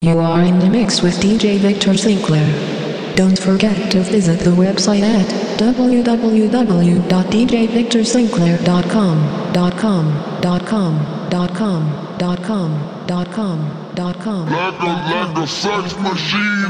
You are in the mix with DJ Victor Sinclair. Don't forget to visit the website at www.djvictorsinclair.com. Like a sex machine.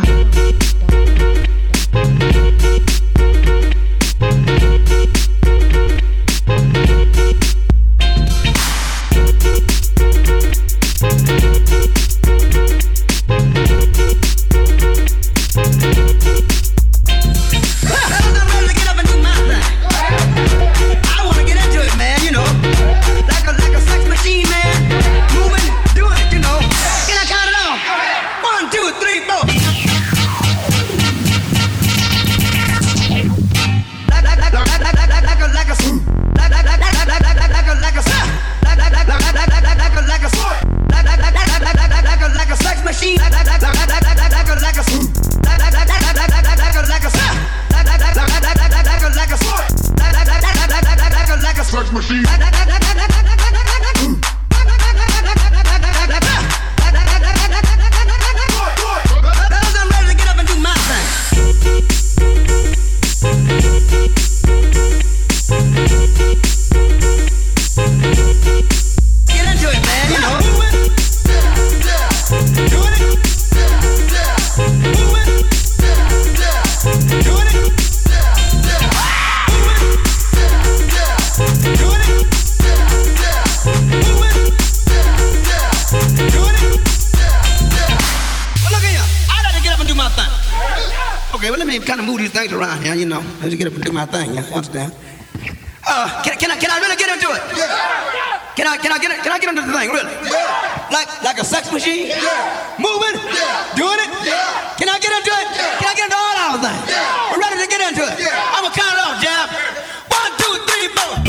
Around here, you know, I just get up and do my thing. You understand? Can I really get into it? Yeah. Can I get into the thing really? Yeah. Like a sex machine? Yeah. Moving? Yeah. Doing it? Yeah. Can I get into it? Yeah. Can I get into all our things? Yeah. We're ready to get into it. Yeah. I'm gonna count it off, Jab. 1, 2, 3, 4.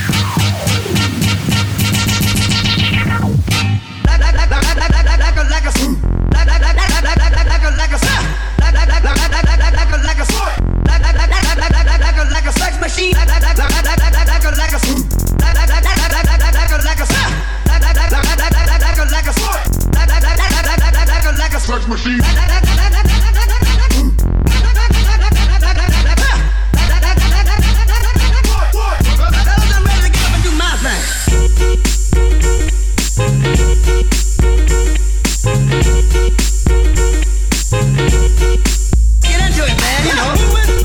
Like a sex machine. Like a sex machine. I'm ready to get up and do my thing. Get into it, man, you know.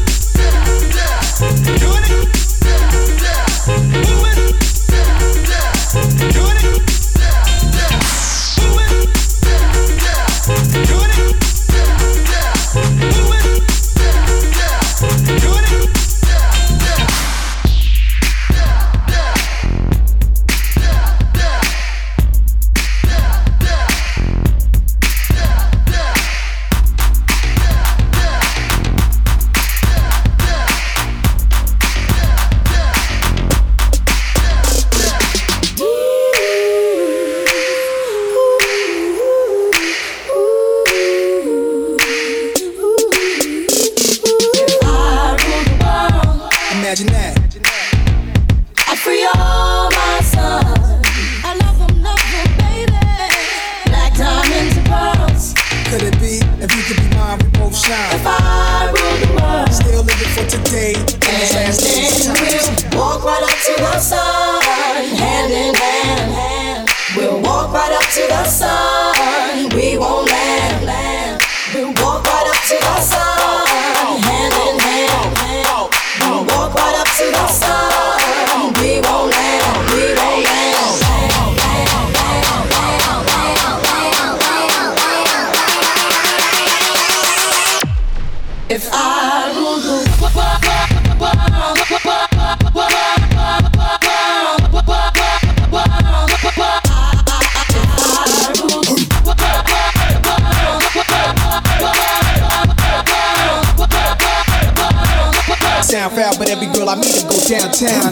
Sound foul, but every girl I meet to go downtown.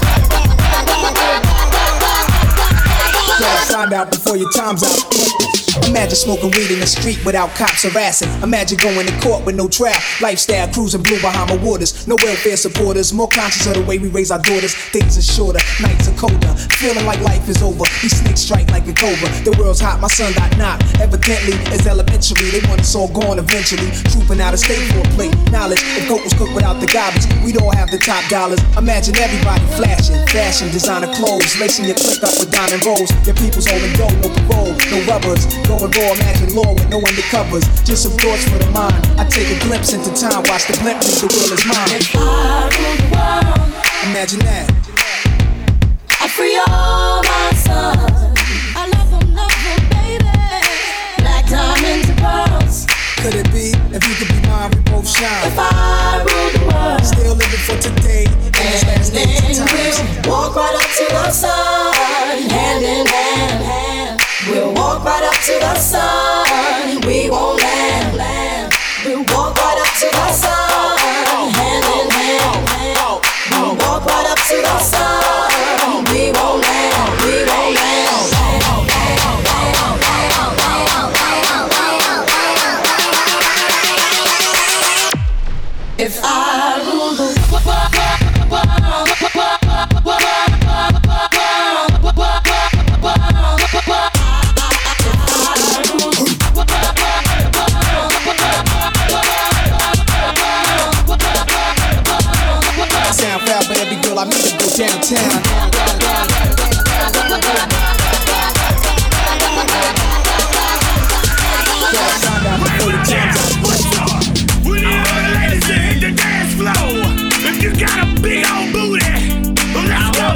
Try to find out before your time's out. Imagine smoking weed in the street without cops harassing. Imagine going to court with no trap. Lifestyle cruising blue Bahama waters. No welfare supporters. More conscious of the way we raise our daughters. Days are shorter, nights are colder. Feeling like life is over. These snakes strike like a cobra. The world's hot, my son got knocked. Evidently, it's elementary. They want us all gone eventually. Trooping out of state for a plate. Knowledge, if goat was cooked without the garbage, we'd all have the top dollars. Imagine everybody flashing. Fashion, designer clothes. Lacing your click up with diamond rolls. Your people's holding dough, no parole, no rubbers. Going raw, imagine law with no undercovers. Just some thoughts for the mind. I take a glimpse into time, watch the blimp leave, the world is mine. If I rule the world, imagine that. I free all my sons. I love them, baby. Black diamonds and pearls. Could it be, if you could be mine, we both shine. If I rule the world, still living for today, and this last days and times. We'll walk right up to the sun, hand in hand. We'll walk right up to the sun, we won't land. We'll walk right up to the sun, hand in hand. We'll walk right up to the sun, we won't land, we won't land. If I rule the sound foul, but every girl I meet to go downtown. We need all the ladies to hit the dance floor. If you got a big old booty, let's go.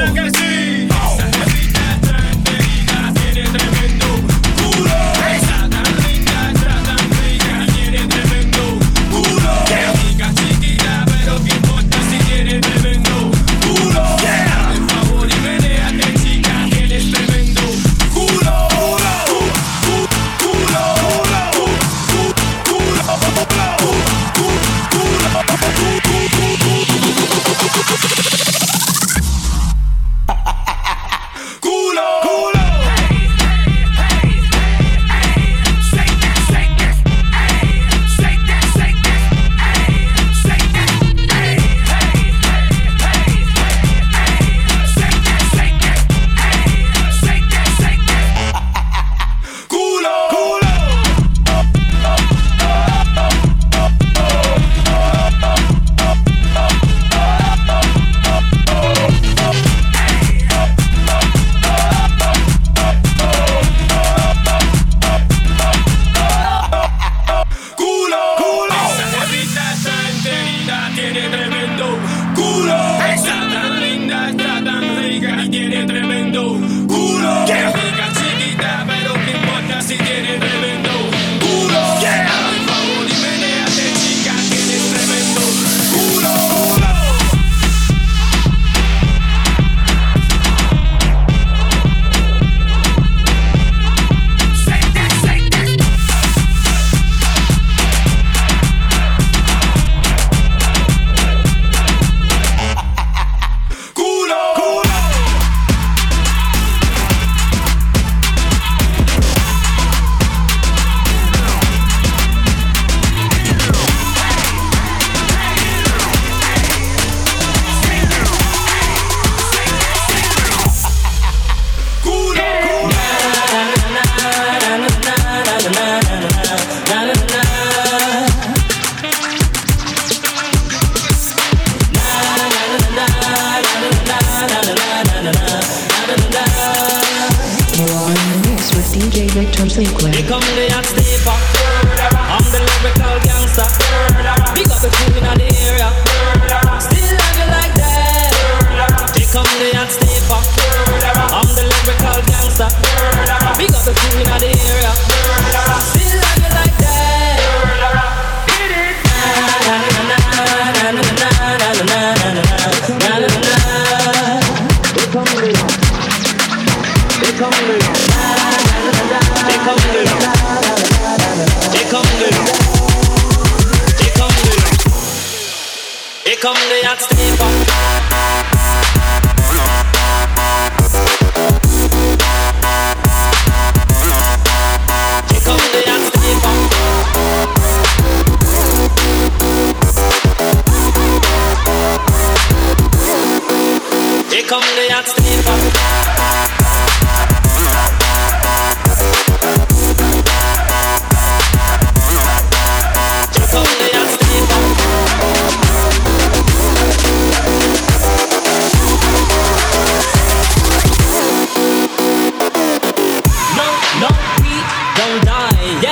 Victor Sinclair. Here come the hot stepper. I'm the lyrical gangster. Big up the crew in the area. Still love you like that. Here come the hot stepper. I'm the lyrical gangster. Big up the crew in the area. Still love you like that. Hit it. Na na na na na na na na na na na. Here come the hot. Here come the hot. Here come the Here come the Here come the Here come the hot stepper.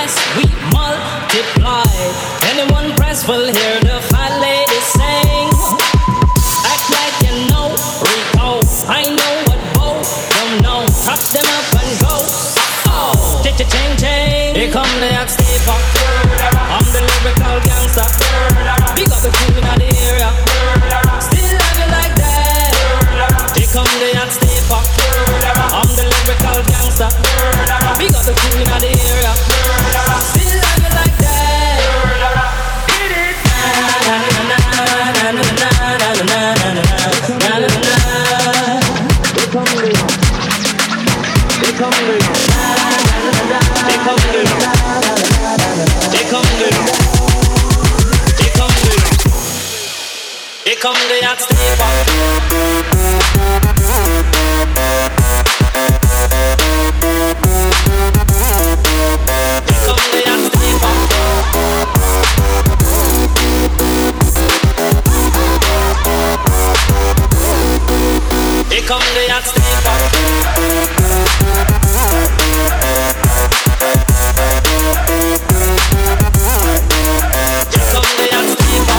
press, we multiply. Anyone press will hear the fat lady sing. Act like you know Rico. I know what both don't know. Prop them up and go. Oh, ching. Here come the hot stepper. I'm the lyrical gangster. Big up the crew in the area. Still love you like that. Here come the hot stepper. I'm the lyrical gangster. Big up the crew in the area. Still love you like that. Hit it. Na na na na na na na na na na na. Here come the Here come the Here come the Here come the Here come the Here come the hot stepper. Here come the hot stepper. Here come the hot stepper.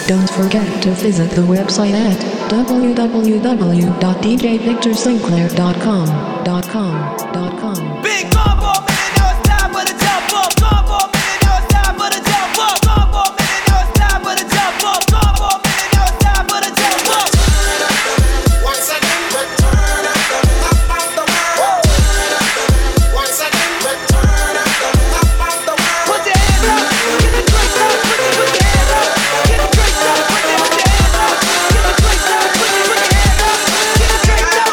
Don't forget to visit the website at www.djvictorsinclair.com. Big combo, man, now it's time for the jump up. Combo, man, now it's time for the jump up. Combo, man, now it's time for the jump up. Combo, man, now it's time for the jump up. Once again, return up the top of the world. Once again, return up the top of the world. Put your hands up, get the drink up. Put your hands up, get the drink up. Put your hands up, get the drink up. Put your hands up, get the drink up.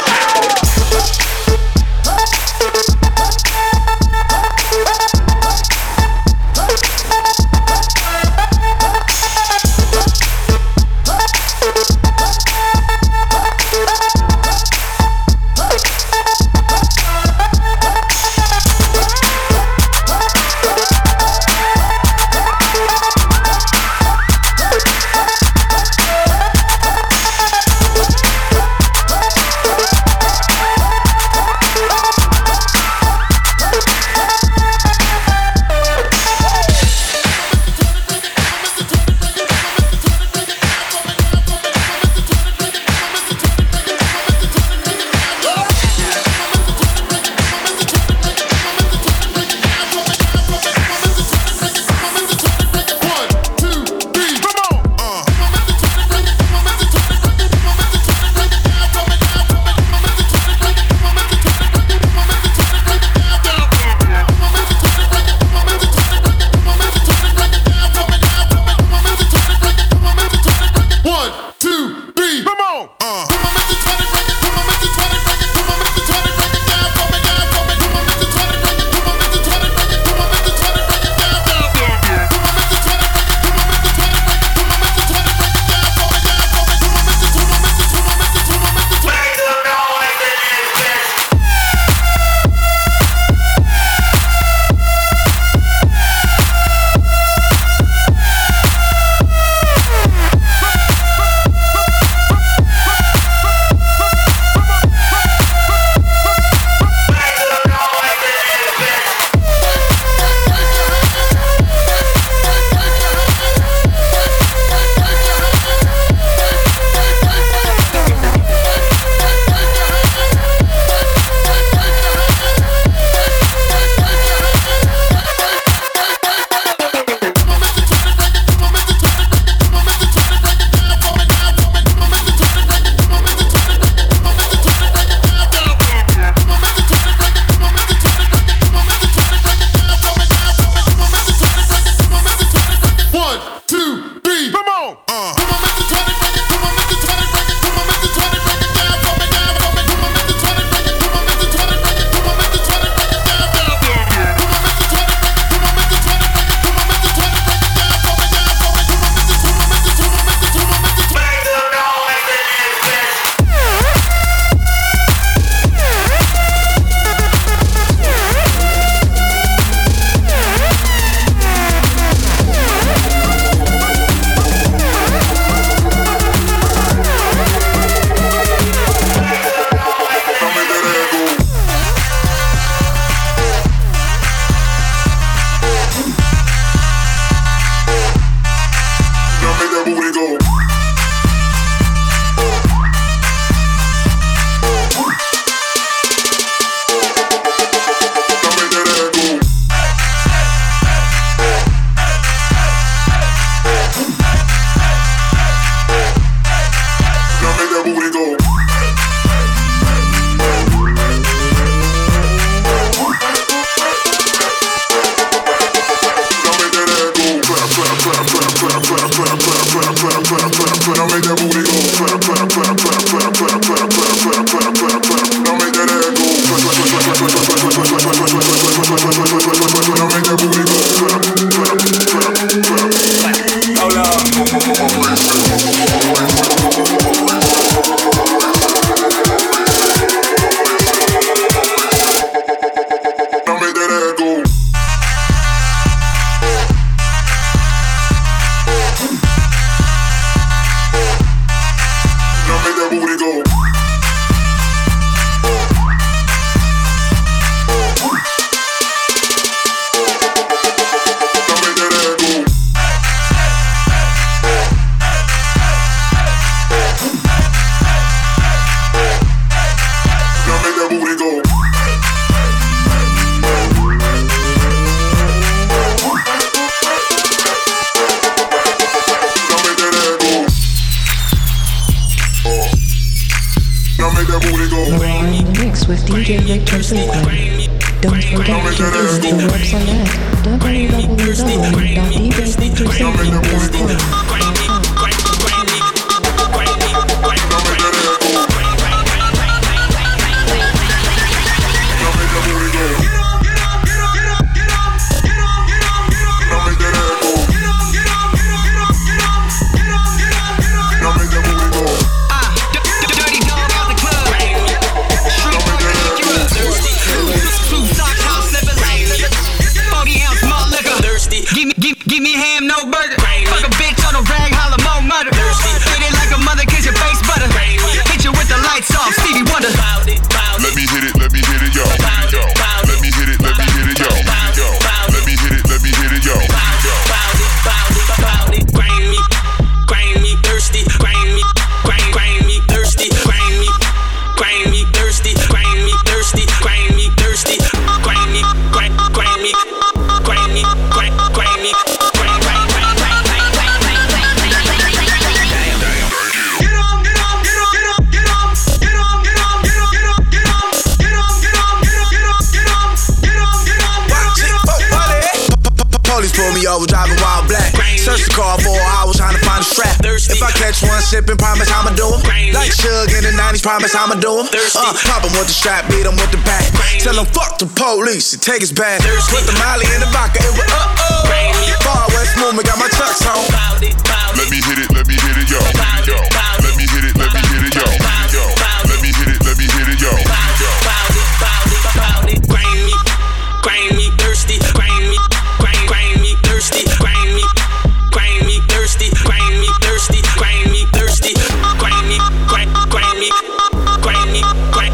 DJ Victor Sinclair. Don't forget to visit the website at www.djvictorsinclair.com. Give me ham, no burger. Fuck a bitch on a rag, holla more murder. Hit it like a mother, kiss your face butter. Hit you with the lights off, Stevie Wonder. Let me hit it, yo. Let me hit it, yo. Let me hit it, yo. Let me hit it, yo. Grind me thirsty, grind me thirsty, grind me thirsty, grind me thirsty, grind me thirsty, grind me, grind me, grind me, grind me. Police pulled me over driving while black. Search the car for hours trying to find a strap. If I catch one sipping, promise I'ma do him. Like Suge in the 90s, promise I'ma do him. Pop him with the strap, beat him with the back. Tell him fuck the police and take his bag. Put the Molly in the vodka, it was Far West movement, got my chucks on. Let me hit it, yo. Let me hit it, yo. Let me hit it, yo. Let me hit it, yo. Grind me thirsty, grind me thirsty, grind me thirsty, grind me thirsty, grind me thirsty, grind me, grind me, grind me, grind me.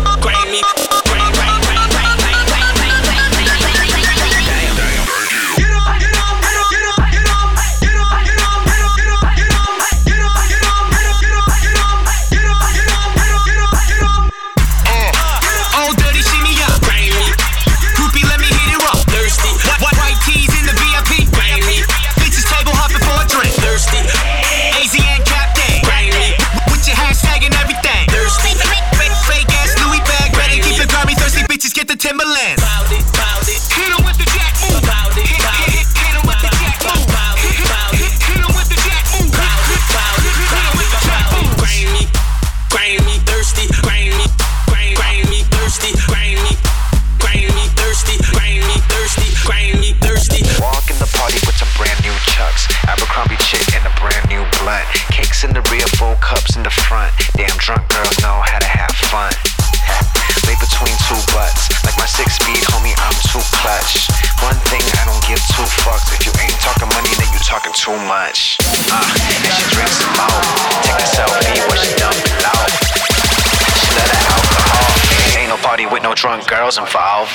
Timberlands. Hit him with the jack move. Hit him with the jack move. Hit him with the jack move. Hit him with the jack move. Grind me thirsty, grind me thirsty, grind me thirsty, grind me thirsty, grind me thirsty. Walk in the party with some brand new chucks. Abercrombie chick in a brand new blunt. Cakes in the rear, full cups in the front. Damn drunk girls know how to have fun. Lay between two butts. Like my 6-speed, homie, I'm too clutch. One thing I don't give two fucks. If you ain't talking money, then you talking too much. And she drinks some more. Take a selfie when she dump it out. She let her alcohol. Ain't no party with no drunk girls involved.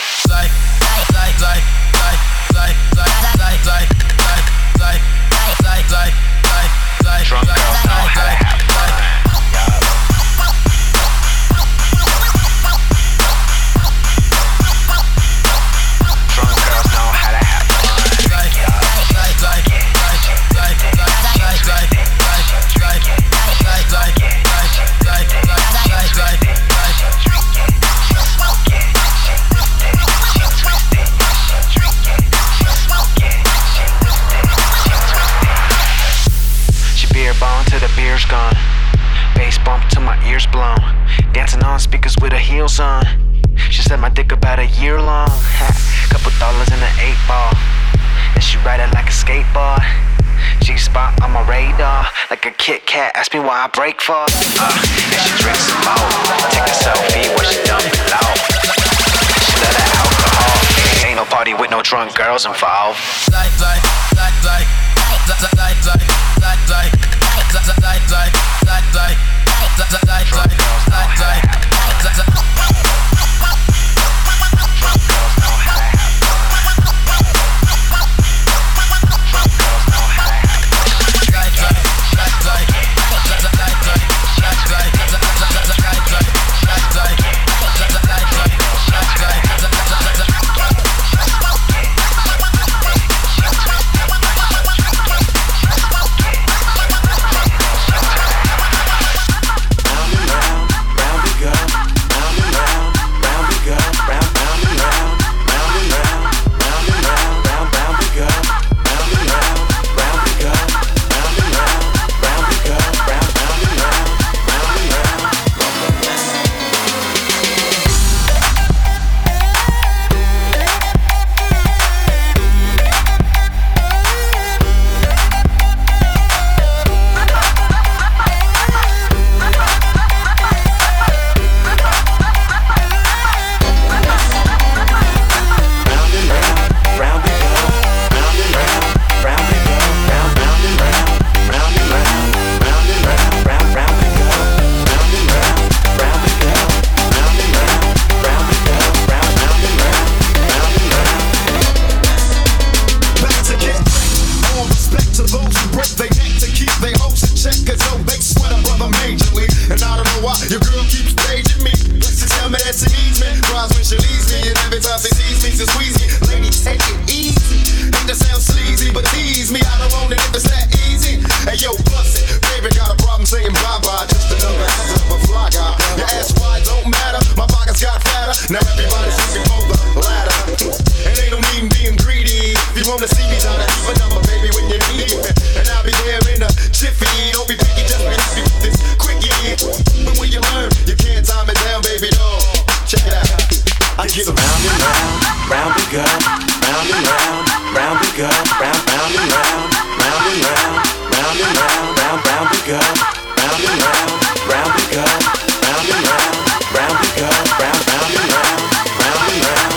Drunk girls know how to have fun. Gone. Bass bump till my ears blown. Dancing on speakers with her heels on. She said my dick about a year long. Couple dollars in an 8-ball. And she ride it like a skateboard. G-spot on my radar. Like a Kit Kat, ask me why I break for. And she drinks some more. Take a selfie where she dump it out. She let her alcohol. Ain't no party with no drunk girls involved. Round and round we go. Round and round. go, round, round and round, round and round, round and round, round, round we go, round and round, round we go, round and round, round we go, round, round and round, round and round.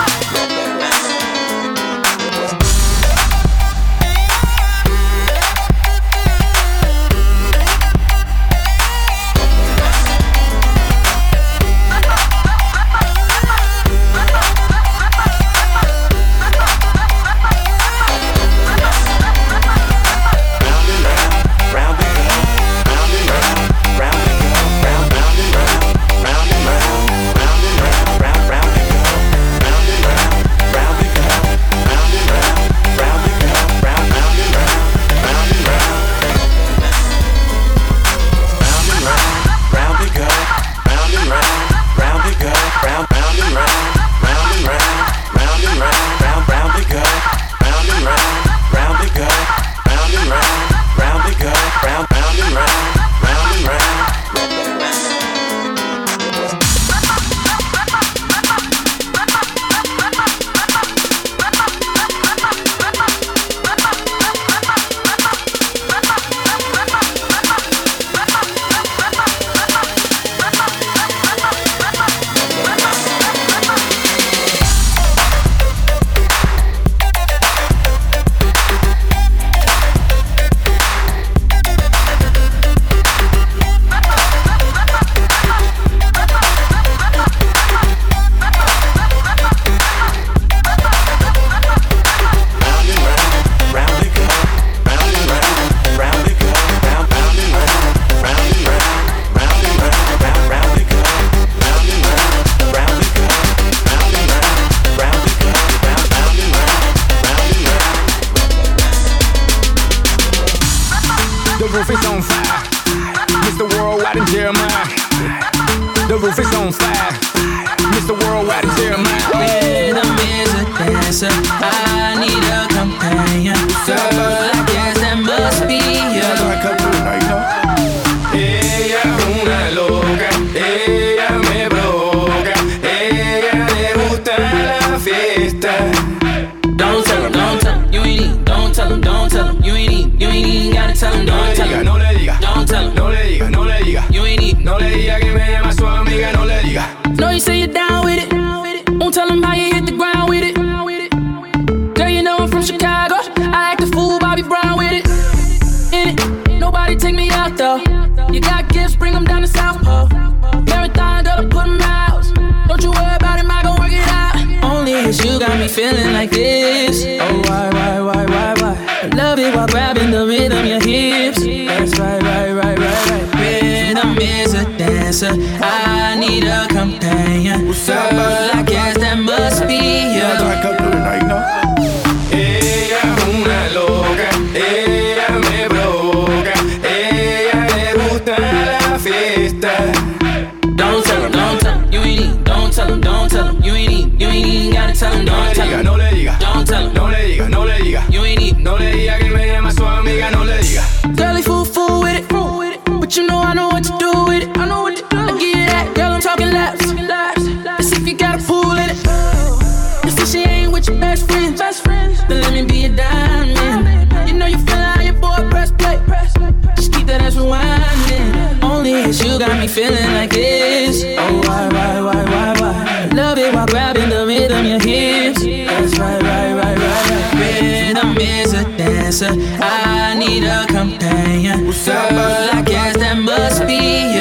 Feeling like this. Oh, why? Love it while grabbing the rhythm, your hips. That's right. Rhythm is a dancer. I need a companion. So I guess that must be you. Ella es una loca, ella me provoca, ella le gusta la fiesta. Don't tell him, you ain't eat. Don't tell him, you ain't eat. You ain't even gotta tell him, don't tell him. No le diga, don't tell him. No le diga, you ain't eat. No le diga que me llama su amiga, no le diga. Girlie fool with it, but you know I know what to do with it. I give you that, girl, I'm talking laps. Let's see if you got a pool in it. You see she ain't with your best friends, then let me be a diamond. You know you feel how your boy press play. Just keep that ass rewinding. Only it's you got me feeling like this. Oh, why? Love it while grabbing the rhythm, your hips. That's right. Rhythm is a dancer. I need a companion. So I guess that must be you.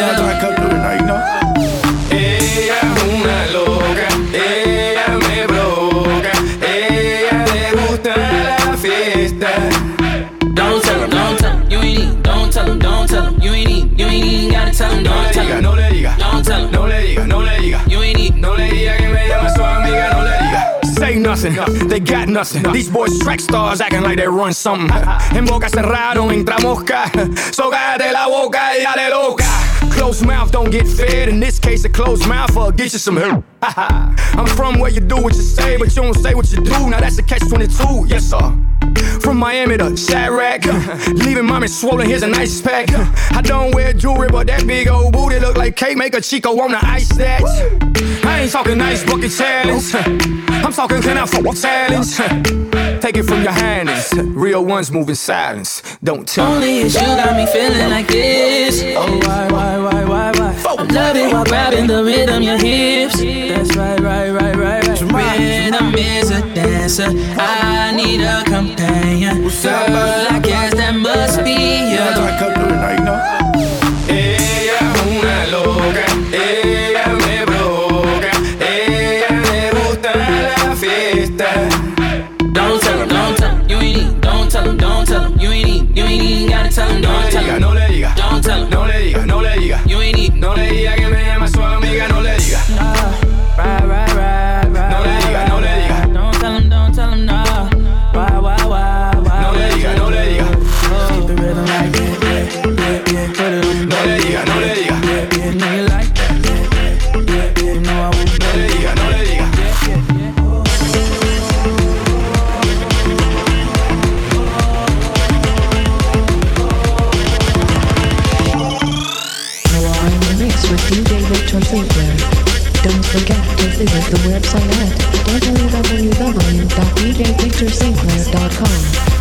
Ella es una loca, ella me provoca, ella le gusta la fiesta. Don't tell him, you ain't eat. Don't tell him, you ain't eat. You ain't even gotta tell him, don't tell him. No le diga, don't tell him. No le diga, you ain't eat. No le diga que me llama su amiga, no le diga. Say nothing, they got nothing. These boys track stars acting like they run something. En boca cerrado, entra mosca. So cállate la boca y dale loca. Closed mouth don't get fed. In this case, a closed mouth will get you some help. I'm from where you do what you say, but you don't say what you do. Now that's a catch-22, yes sir. From Miami to Chirac, leaving mommy swollen, here's an ice pack. I don't wear jewelry, but that big old booty look like cake, make a Chico wanna ice that. I ain't talking ice bucket challenge, I'm talking can I fuck challenge. Take it from your hands, real ones move in silence, don't tell me. Only you got me feeling like this. Oh, why? I love it while grabbing the rhythm, your hips. That's right. Rhythm is a dancer, I need a companion. Girl, I guess that must be you. Ella es una loca, ella me provoca, ella le gusta la fiesta. Don't tell him, you ain't need. Don't tell him, you ain't need. Gotta tell him, don't tell him. No le diga, don't tell him. No le diga, you ain't need. No le diga que me llama su amiga, no le diga. Right. No le diga. Don't tell him, no. Why? No le diga. Keep the rhythm like yeah. Put it on. No le diga. Yeah, know you like that. Yeah, you know I won't. No le diga. With DJ Victor Sinclair. Don't forget to visit the website at www.djvictorsinclair.com.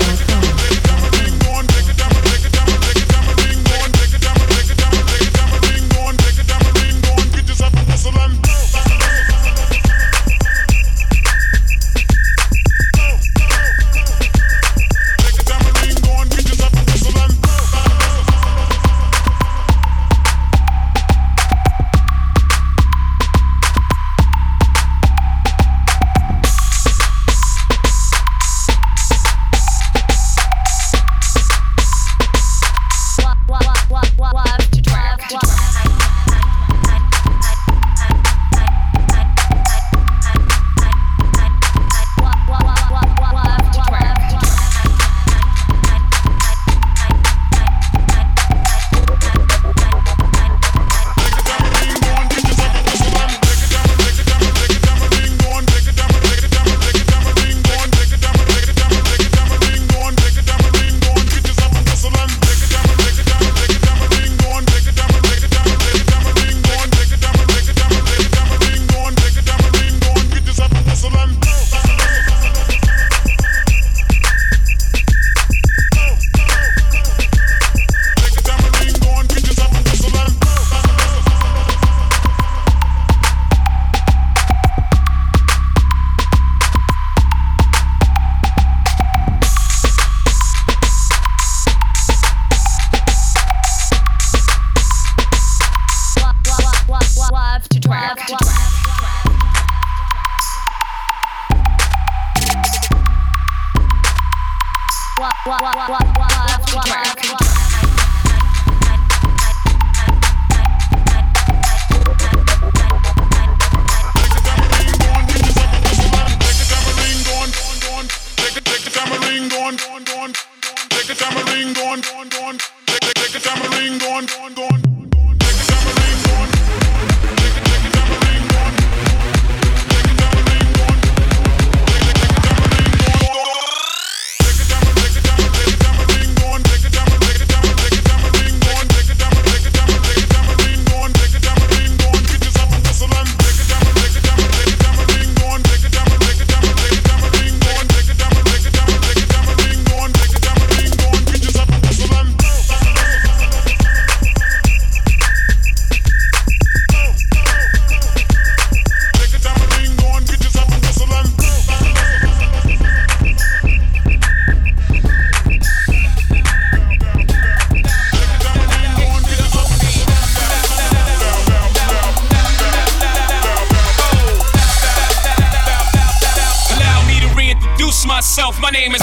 myself. My name is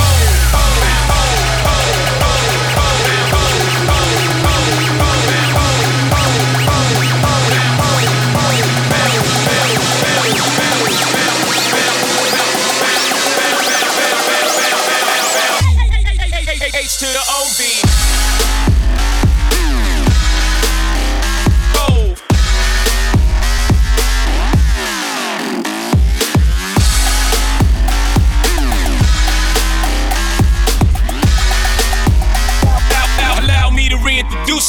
H to the OV.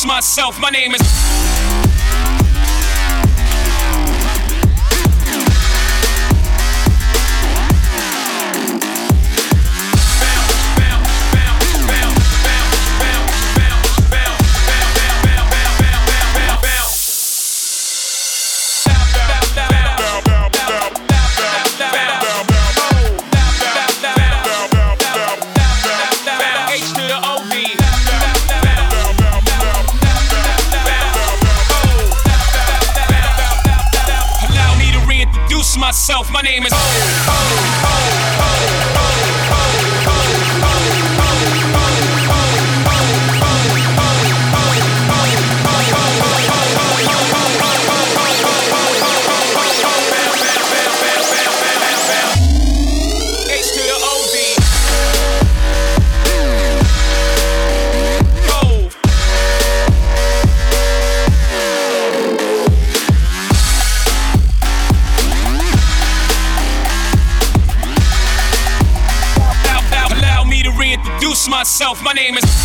introduce myself. My name is. Myself, my name is. Myself, my name is.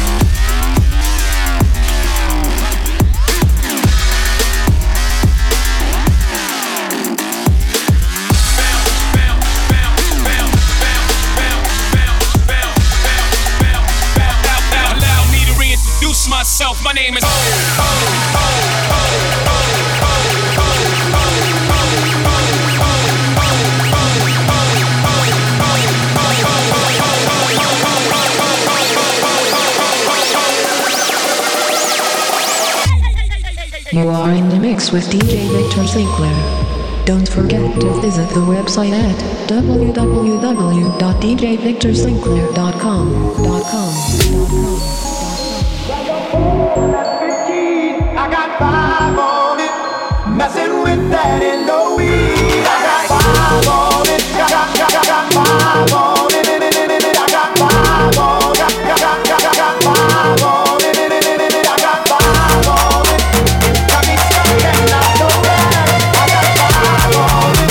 Allow me to reintroduce myself. My name is. You are in the mix with DJ Victor Sinclair. Don't forget to visit the website at www.djvictorsinclair.com. I got 5 on it, messing with that in no weed. I got 5 on it, got 5 on it, I got 5 on it, got 5 on it, I got 5 on it. Got me stuck and I know that I got 5 on it.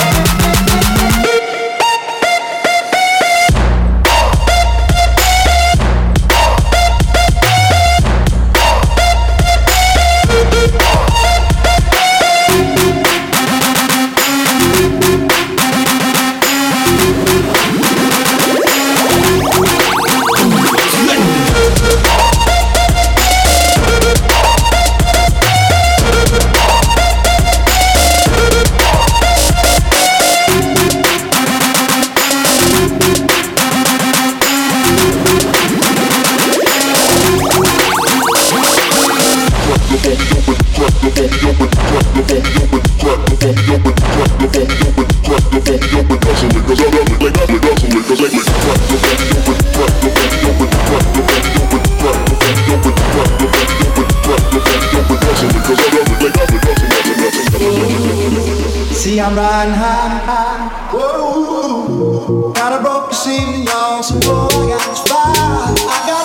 See, I'm riding high, whoa. Got a broke machine, y'all, so whoa, I got 5, I got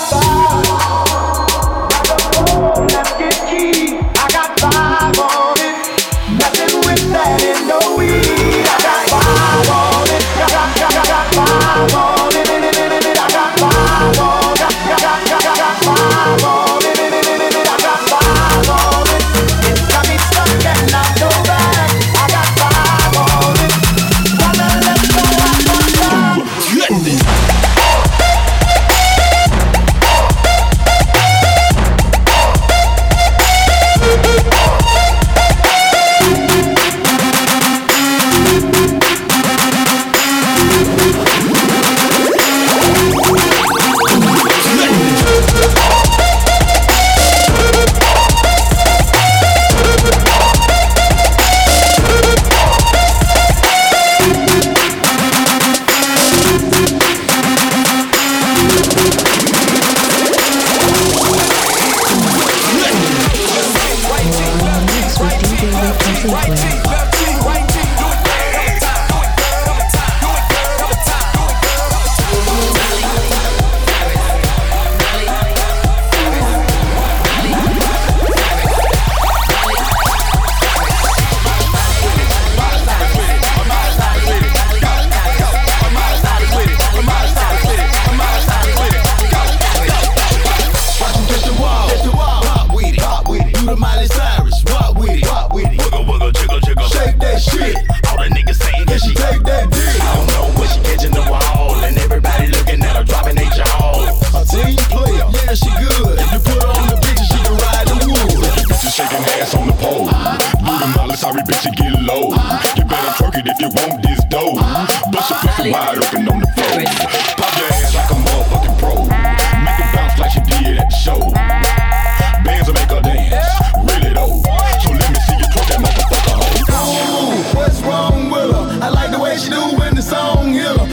5. Let's get key. I got 5 on it, messing with that in no weed. I got 5 on it, got 5 on it, I got 5 on it, got 5 on it, I got 5 on it. It's got me stuck and I know that I got 5 on it. Let's go, I got 5.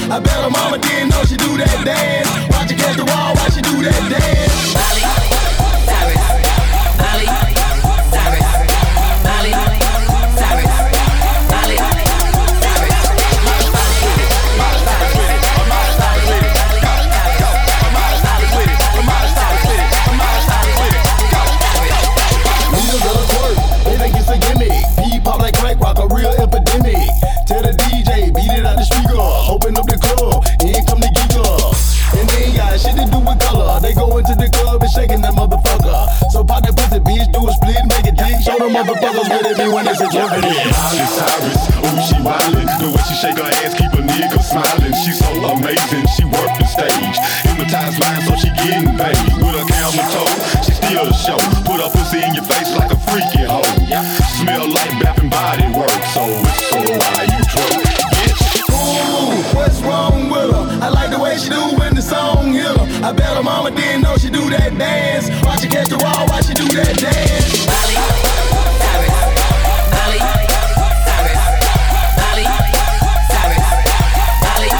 I bet her mama didn't know she do that dance. Watch her catch the wall, watch she do that dance. Molly, Cyrus, Molly, Cyrus, Molly, Cyrus, Molly, pop like crack rock, a real epidemic. Tell the DJ, beat it out the speaker. Open up the club, here come the geek up. And they ain't got shit to do with color. They go into the club and shaking that motherfucker. So pop that pussy, bitch, do a split, make it dick. Show them motherfuckers where they be when it's a jumpin' in. Miley Cyrus, ooh, she wildin'. The way she shake her ass, keep a nigga smiling. She so amazing, she work the stage. Hypnotized line, so she getting paid. With her camel toe, she steal the show. Put her pussy in your face like a freaky hoe. Smell like Bath and Body Works, so it's so why you twerk, bitch. Ooh, what's wrong with her? I like the way she do when the song hit her. I bet her mama didn't know she do that dance. Watch her catch the wall, watch she do that dance. Molly, Cyrus, Molly, Cyrus, Molly, Cyrus, Molly,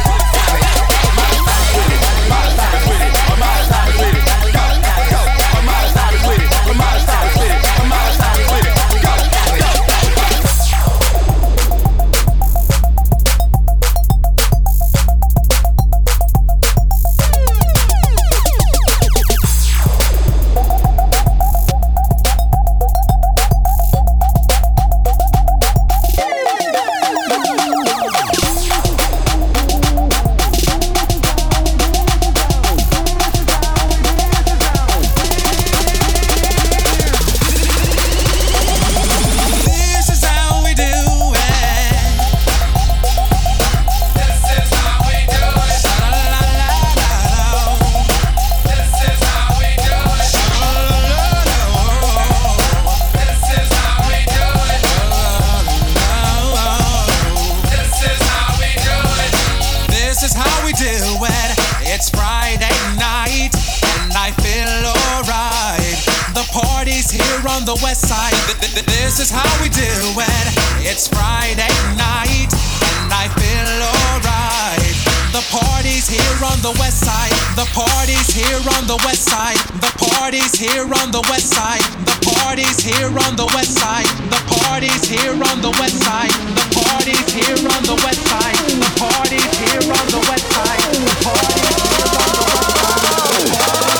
the west side. This is how we do it. It's Friday night and I feel alright. The party's here on the west side. The party's here on the west side. The party's here on the west side. The party's here on the west side. The party's here on the west side. The party's here on the west side. The party's here on the west side. The party's here on the west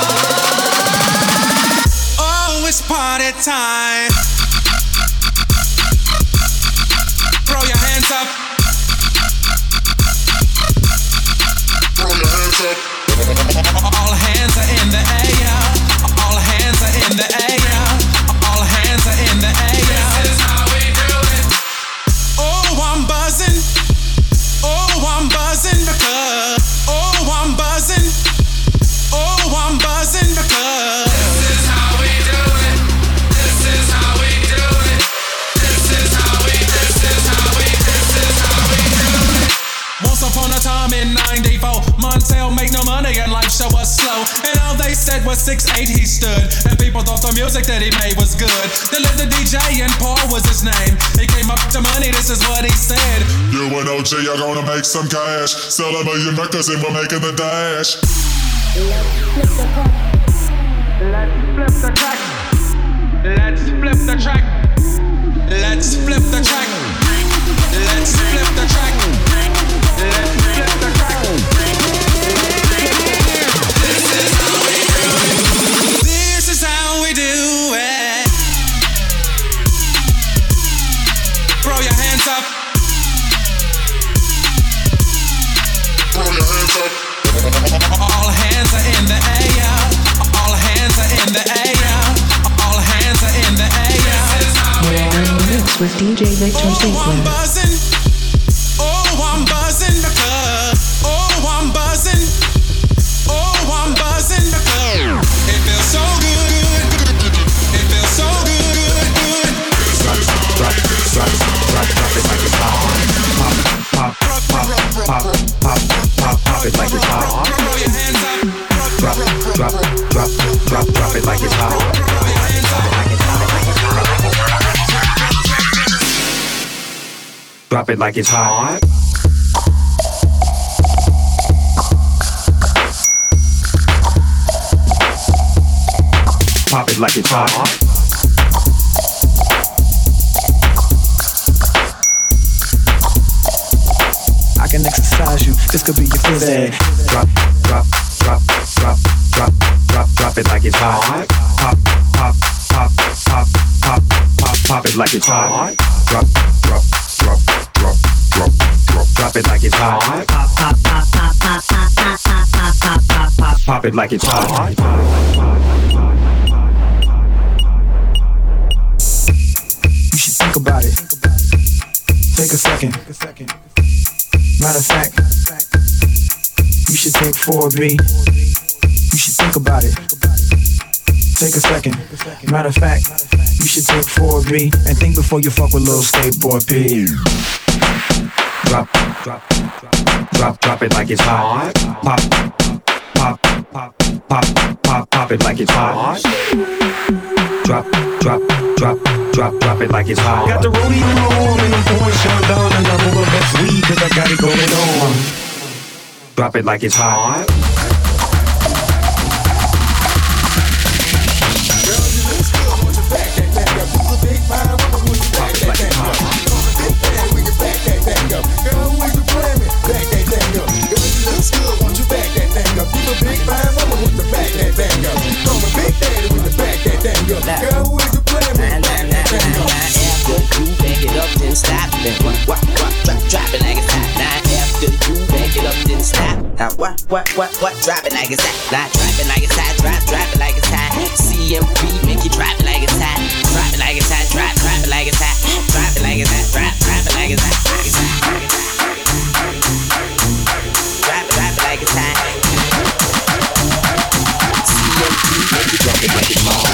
side. Oh, it's party time. Throw your hands up. Throw your hands up. All hands are in the air. All hands are in the air. All hands are in the air. This is how we do it. Oh, I'm buzzing. Oh, I'm buzzing because. Oh, I'm buzzing. Oh, I'm buzzing because. This is how we do it. This is how we do it. This is how we. This is how we. This is how we do it. Once upon a time in '94, Montel make no money and life show was slow. And all they said was 6'8" he stood. And people thought the music that he made was good. They lived the DJ and Paul was his name. He came up to money, this is what he said. You and OG are gonna make some cash. Sell a million records and we're making the dash. Let's flip the track. Let's flip the track. Let's flip the track. Let's flip the track. Let's flip the track. This is how we do it. This is how we do it. Throw your hands up. Throw your hands up. All hands are in the air. All hands are in the air. All hands are in the air. You're in the mix with DJ Victor Ziegler. I'm buzzing. Oh, I'm buzzing because. Oh, I'm buzzing. Oh, I'm buzzing because. It feels so good. It feels so good. Drop it like it's hot. Pop it like it's hot. Drop it like it's hot. Drop it like it's hot. it like it's hot. I can exercise you. This could be your first day. Drop, drop, drop, drop, drop, drop, drop it like it's hot. Pop, pop, pop, pop, pop, pop, pop it like it's hot. Drop, drop, drop, drop, drop, drop, drop it like it's hot. Pop, pop, pop, pop, pop, pop, pop, pop, pop, pop, pop, pop it like it's hot. You should think about it. Take a second. Matter of fact, you should take 4B. You should think about it. Take a second. Matter of fact, you should take 4B and think before you fuck with little skateboard P. Drop, drop, drop, drop it like it's hot. Pop, pop, pop, pop, pop, pop it like it's hot. Drop, drop, drop, drop, drop it like it's hot. Got the rodeo on and I'm pouring Sean down and I'm over best weed cause I got it going on. Drop it like it's hot. Drop it like it's hot. Now after you back it up, then stop. Now what? Drop it like it's hot. Now drop it like it's hot. Drop it like it's hot. CMP make you drop it like it's hot. Drop it like it's hot. Drop it like it's hot. Drop it like it's hot. Drop it like it's hot. Drop it like it's hot. CMP make you drop it like it's hot.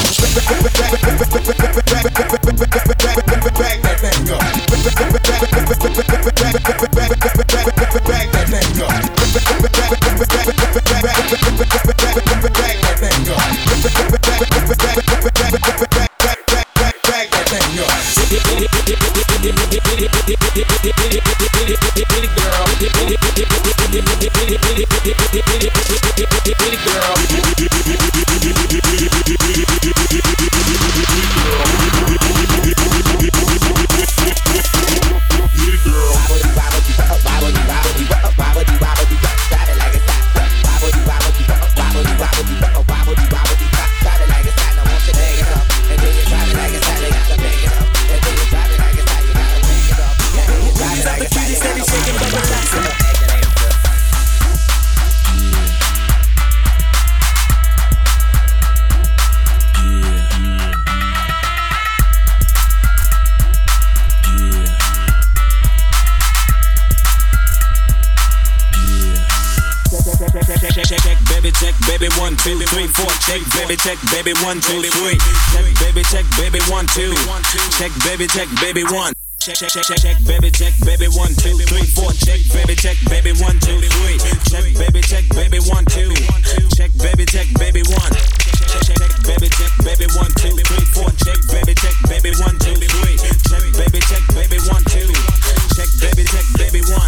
Back that thing up. Check baby 1 2 3. Check baby, check baby 1 2. Check baby, check baby 1. Check baby, check baby 1 2 3 4. Check baby, check baby 1 2 3. Check baby, check baby 1 2. Check baby, check baby 1. Check baby, check baby 1 2 3 4. Check baby, check baby 1 2 3. Check baby, check baby 1 2. Check baby, check baby 1.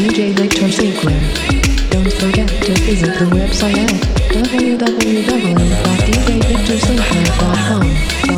DJ Victor Sinclair. Don't forget to visit the website at www.djvictorsinclair.com.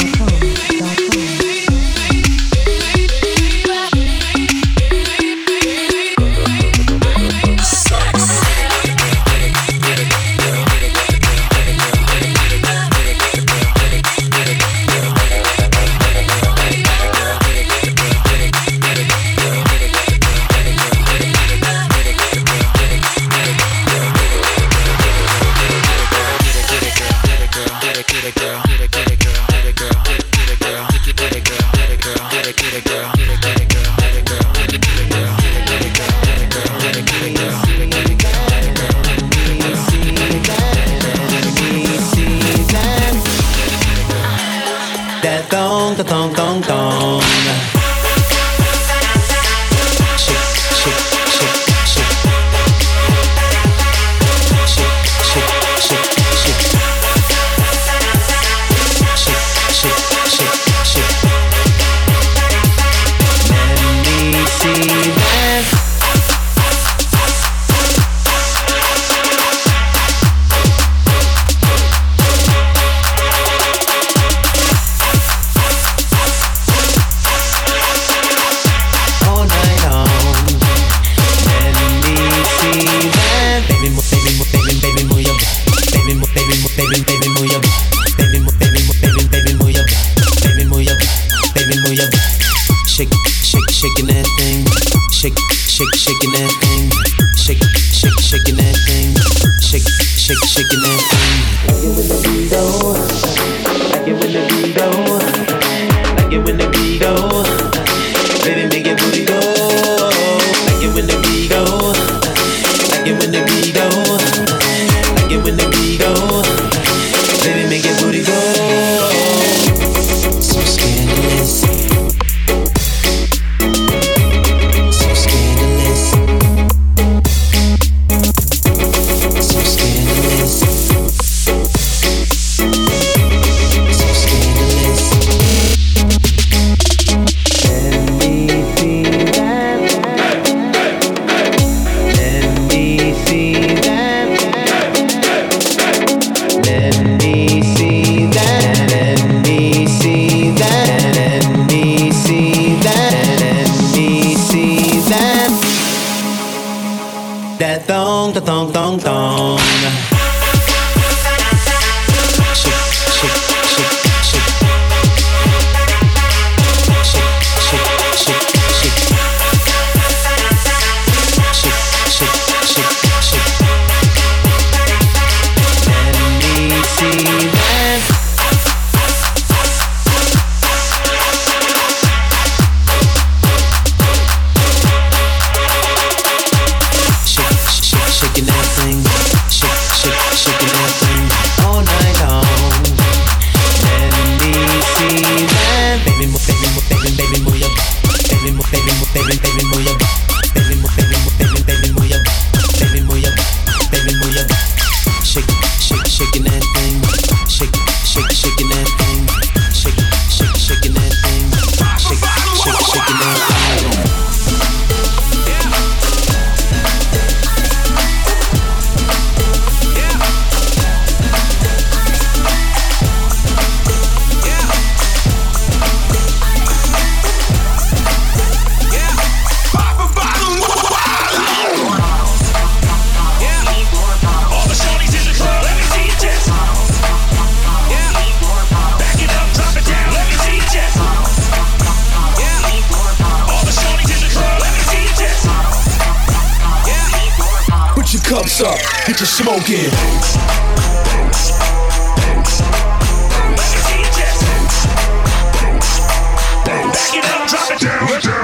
Cups up, get your smoke in. Back it up, drop it down, down.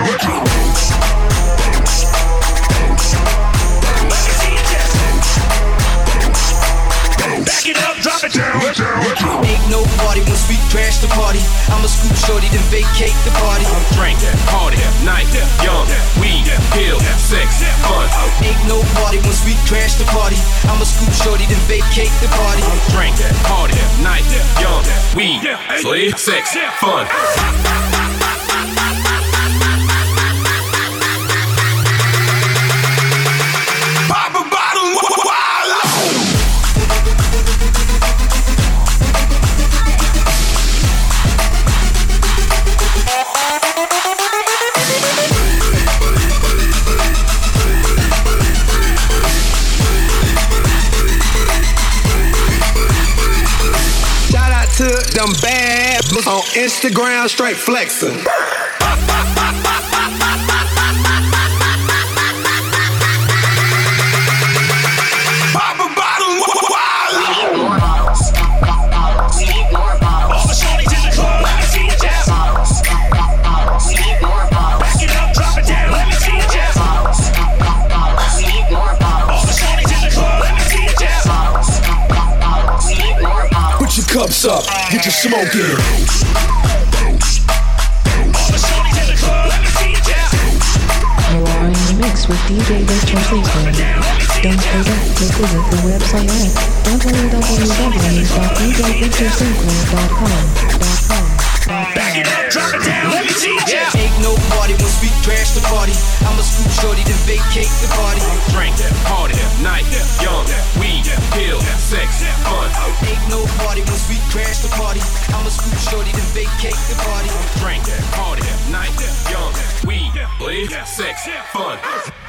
Back it up, drop it down, down. Ain't no party once we crash the party. I'ma scoop shorty, then vacate the party. I'm drinking, party, night, young, weed, pill, sex, fun. Ain't no party once we crash the party. I'ma scoop shorty, then vacate the party. I'm drinking, party, night, young, weed, sleep, sex, fun. them bad on Instagram straight flexing. Pop a bottle, all the shorties in the club, let me see you jab. Back it up, drop it down, let me see you jab. All the shorties in the club, let me see you jab. Put your cups up, get your smoke in. You are in the mix with DJ Victor Sleeper. Don't forget to visit the website at www.djvictorsleeper.com. Back it up, drop it down, let me see you jab. Ain't no party once we crash the party. I'ma scoop shorty then vacate the party. Drink, party, night, young, weed, pill, sex, fun. Ain't no party once we crash the party. I'ma scoop shorty then vacate the party. Drink, party, night, young, weed, sex, fun.